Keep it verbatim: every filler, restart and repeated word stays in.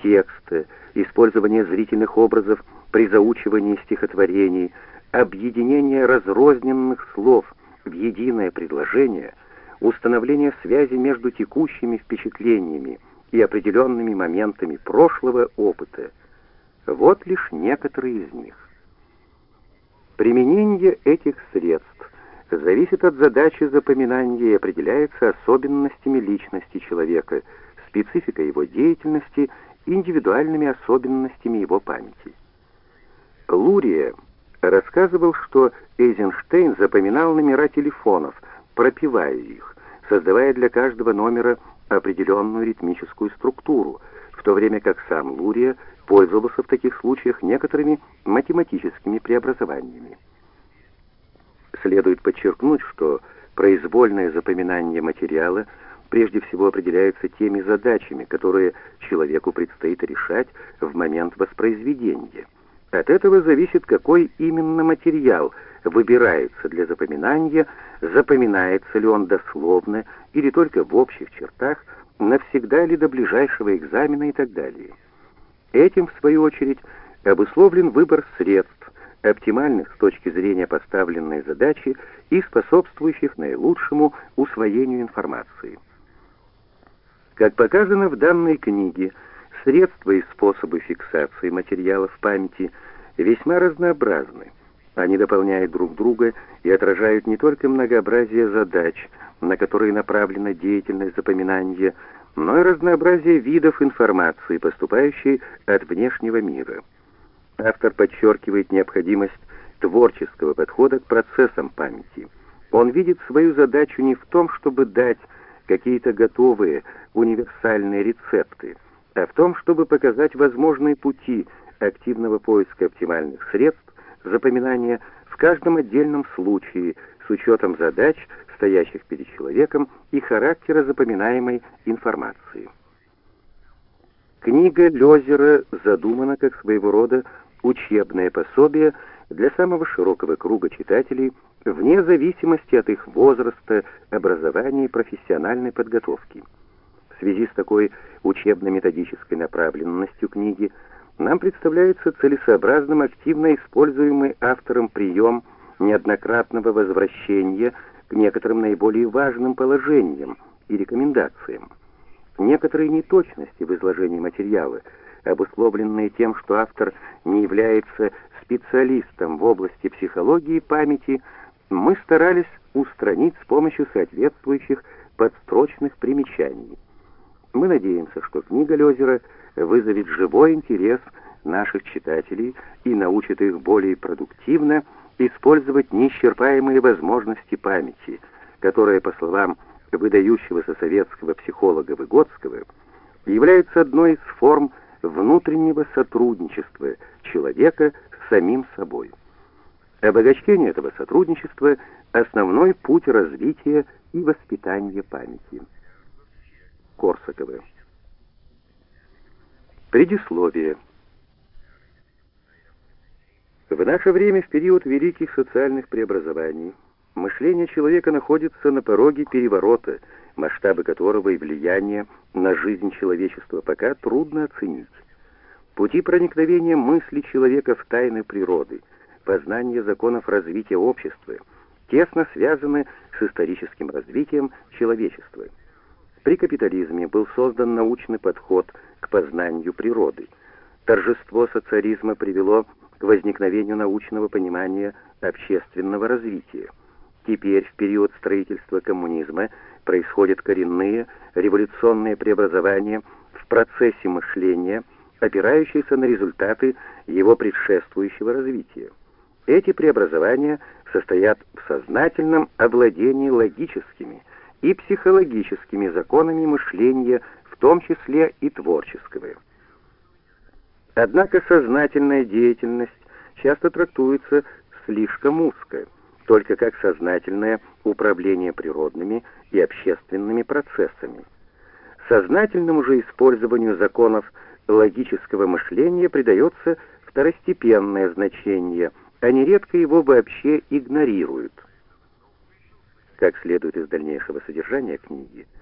текста, использование зрительных образов при заучивании стихотворений, объединение разрозненных слов в единое предложение, установление связи между текущими впечатлениями и определенными моментами прошлого опыта. Вот лишь некоторые из них. Применение этих средств зависит от задачи запоминания и определяется особенностями личности человека, спецификой его деятельности, индивидуальными особенностями его памяти. Лурия рассказывал, что Эйзенштейн запоминал номера телефонов, пропевая их, создавая для каждого номера определенную ритмическую структуру, в то время как сам Лурия пользовался в таких случаях некоторыми математическими преобразованиями. Следует подчеркнуть, что произвольное запоминание материала прежде всего определяется теми задачами, которые человеку предстоит решать в момент воспроизведения. От этого зависит, какой именно материал выбирается для запоминания, запоминается ли он дословно или только в общих чертах, навсегда ли до ближайшего экзамена и так далее. Этим, в свою очередь, обусловлен выбор средств, оптимальных с точки зрения поставленной задачи и способствующих наилучшему усвоению информации. Как показано в данной книге, средства и способы фиксации материала в памяти весьма разнообразны. Они дополняют друг друга и отражают не только многообразие задач, на которые направлена деятельность запоминания, но и разнообразие видов информации, поступающей от внешнего мира. Автор подчеркивает необходимость творческого подхода к процессам памяти. Он видит свою задачу не в том, чтобы дать какие-то готовые универсальные рецепты, а в том, чтобы показать возможные пути активного поиска оптимальных средств запоминания в каждом отдельном случае с учетом задач, стоящих перед человеком, и характера запоминаемой информации. Книга Лёзера задумана как своего рода учебное пособие для самого широкого круга читателей, вне зависимости от их возраста, образования и профессиональной подготовки. В связи с такой учебно-методической направленностью книги нам представляется целесообразным активно используемый автором прием неоднократного возвращения к некоторым наиболее важным положениям и рекомендациям. Некоторые неточности в изложении материала, обусловленные тем, что автор не является специалистом в области психологии памяти, мы старались устранить с помощью соответствующих подстрочных примечаний. Мы надеемся, что книга Лёзера вызовет живой интерес наших читателей и научит их более продуктивно использовать неисчерпаемые возможности памяти, которая, по словам выдающегося советского психолога Выгодского, является одной из форм внутреннего сотрудничества человека с самим собой. Обогащение этого сотрудничества — основной путь развития и воспитания памяти. Корсакова. Предисловие. В наше время, в период великих социальных преобразований, мышление человека находится на пороге переворота, масштабы которого и влияние на жизнь человечества пока трудно оценить. Пути проникновения мысли человека в тайны природы, познание законов развития общества тесно связаны с историческим развитием человечества. При капитализме был создан научный подход к познанию природы. Торжество социализма привело к возникновению научного понимания общественного развития. Теперь, в период строительства коммунизма, происходят коренные революционные преобразования в процессе мышления, опирающиеся на результаты его предшествующего развития. Эти преобразования состоят в сознательном овладении логическими и психологическими законами мышления, в том числе и творческого. Однако сознательная деятельность часто трактуется слишком узко, только как сознательное управление природными и общественными процессами. Сознательному же использованию законов логического мышления придается второстепенное значение, а нередко его вообще игнорируют. Как следует из дальнейшего содержания книги,